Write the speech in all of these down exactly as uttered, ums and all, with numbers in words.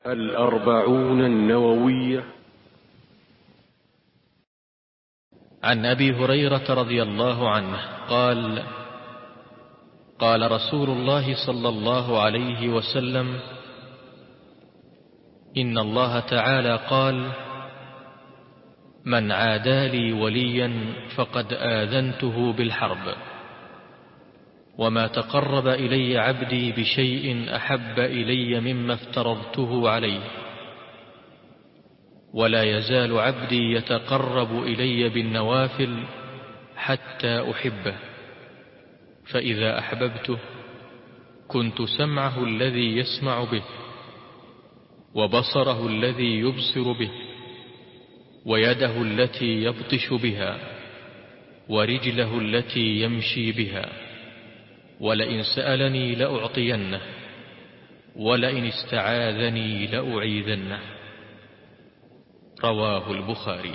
الأربعون النووية. عن أبي هريرة رضي الله عنه قال: قال رسول الله صلى الله عليه وسلم: إن الله تعالى قال: من عادى لي وليا فقد آذنته بالحرب، وما تقرب إلي عبدي بشيء أحب إلي مما افترضته عليه، ولا يزال عبدي يتقرب إلي بالنوافل حتى أحبه، فإذا أحببته كنت سمعه الذي يسمع به، وبصره الذي يبصر به، ويده التي يبطش بها، ورجله التي يمشي بها، ولئن سألني لأعطينه، ولئن استعاذني لأعيذنه. رواه البخاري.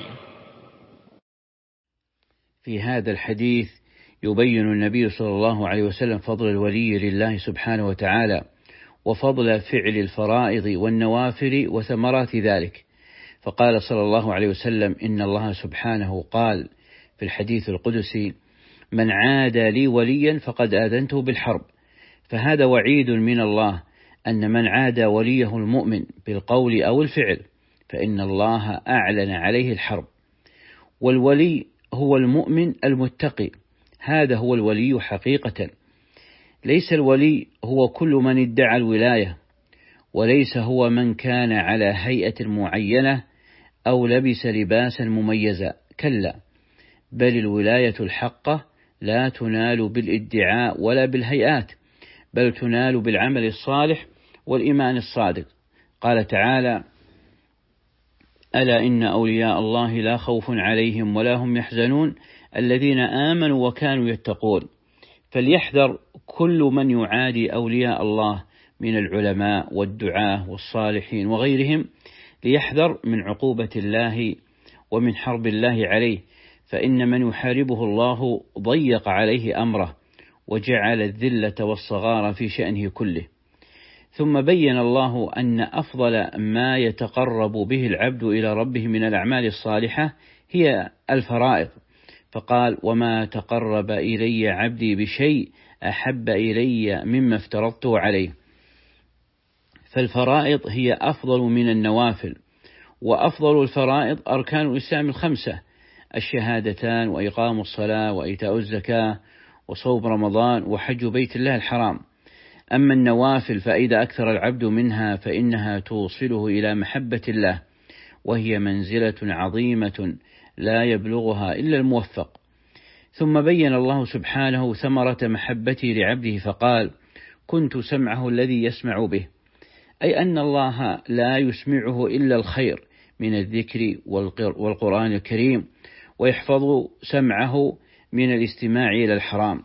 في هذا الحديث يبين النبي صلى الله عليه وسلم فضل الولي لله سبحانه وتعالى، وفضل فعل الفرائض والنوافل وثمرات ذلك. فقال صلى الله عليه وسلم: إن الله سبحانه قال في الحديث القدسي: من عادى لي وليا فقد آذنته بالحرب. فهذا وعيد من الله أن من عادى وليه المؤمن بالقول أو الفعل فإن الله أعلن عليه الحرب. والولي هو المؤمن المتقي، هذا هو الولي حقيقة. ليس الولي هو كل من ادعى الولاية، وليس هو من كان على هيئة معينة أو لبس لباسا مميزا، كلا، بل الولاية الحقة لا تنال بالادعاء ولا بالهيئات، بل تنال بالعمل الصالح والإيمان الصادق. قال تعالى: ألا إن أولياء الله لا خوف عليهم ولا هم يحزنون الذين آمنوا وكانوا يتقون. فليحذر كل من يعادي أولياء الله من العلماء والدعاة والصالحين وغيرهم، ليحذر من عقوبة الله ومن حرب الله عليه، فإن من يحاربه الله ضيق عليه أمره وجعل الذلة والصغار في شأنه كله. ثم بين الله أن أفضل ما يتقرب به العبد إلى ربه من الأعمال الصالحة هي الفرائض، فقال: وما تقرب إلي عبدي بشيء أحب إلي مما افترضته عليه. فالفرائض هي أفضل من النوافل، وأفضل الفرائض أركان الإسلام الخمسة: الشهادتان، وإقام الصلاة، وإيتاء الزكاة، وصوم رمضان، وحج بيت الله الحرام. أما النوافل فإذا أكثر العبد منها فإنها توصله إلى محبة الله، وهي منزلة عظيمة لا يبلغها إلا الموفق. ثم بين الله سبحانه ثمرة محبته لعبده فقال: كنت سمعه الذي يسمع به، أي أن الله لا يسمعه إلا الخير من الذكر والقرآن الكريم، ويحفظ سمعه من الاستماع إلى الحرام.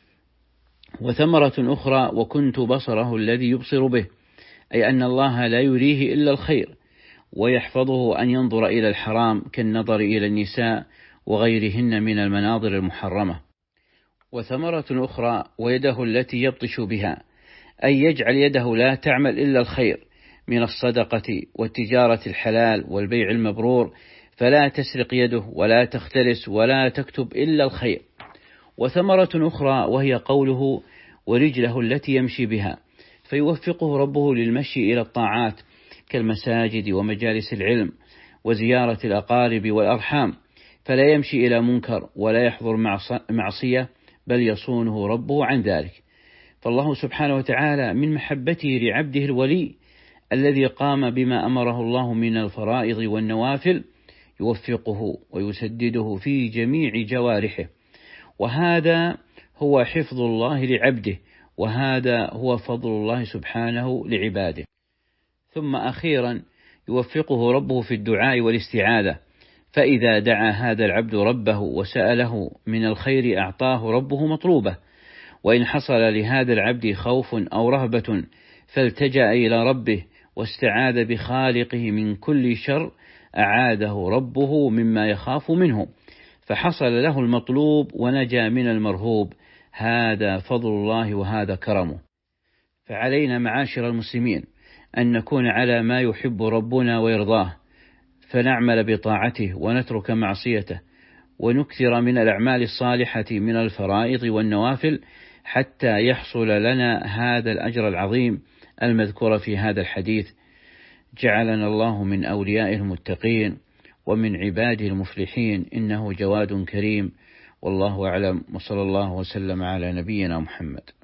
وثمرة أخرى: وكنت بصره الذي يبصر به، أي أن الله لا يريه إلا الخير، ويحفظه أن ينظر إلى الحرام كالنظر إلى النساء وغيرهن من المناظر المحرمة. وثمرة أخرى: ويده التي يبطش بها، أي يجعل يده لا تعمل إلا الخير من الصدقة والتجارة الحلال والبيع المبرور، فلا تسرق يده ولا تختلس ولا تكتب إلا الخير. وثمرة أخرى وهي قوله: ورجله التي يمشي بها، فيوفقه ربه للمشي إلى الطاعات كالمساجد ومجالس العلم وزيارة الأقارب والأرحام، فلا يمشي إلى منكر ولا يحضر معصية، بل يصونه ربه عن ذلك. فالله سبحانه وتعالى من محبته لعبده الولي الذي قام بما أمره الله من الفرائض والنوافل يوفقه ويسدده في جميع جوارحه، وهذا هو حفظ الله لعبده، وهذا هو فضل الله سبحانه لعباده. ثم أخيرا يوفقه ربه في الدعاء والاستعاذة، فإذا دعا هذا العبد ربه وسأله من الخير أعطاه ربه مطلوبه. وإن حصل لهذا العبد خوف أو رهبة فالتجأ إلى ربه واستعاذ بخالقه من كل شر أعاده ربه مما يخاف منه، فحصل له المطلوب ونجا من المرهوب. هذا فضل الله وهذا كرمه. فعلينا معاشر المسلمين أن نكون على ما يحب ربنا ويرضاه، فنعمل بطاعته ونترك معصيته، ونكثر من الأعمال الصالحة من الفرائض والنوافل حتى يحصل لنا هذا الأجر العظيم المذكور في هذا الحديث. جعلنا الله من أوليائه المتقين ومن عباده المفلحين، إنه جواد كريم. والله أعلم، وصلى الله وسلم على نبينا محمد.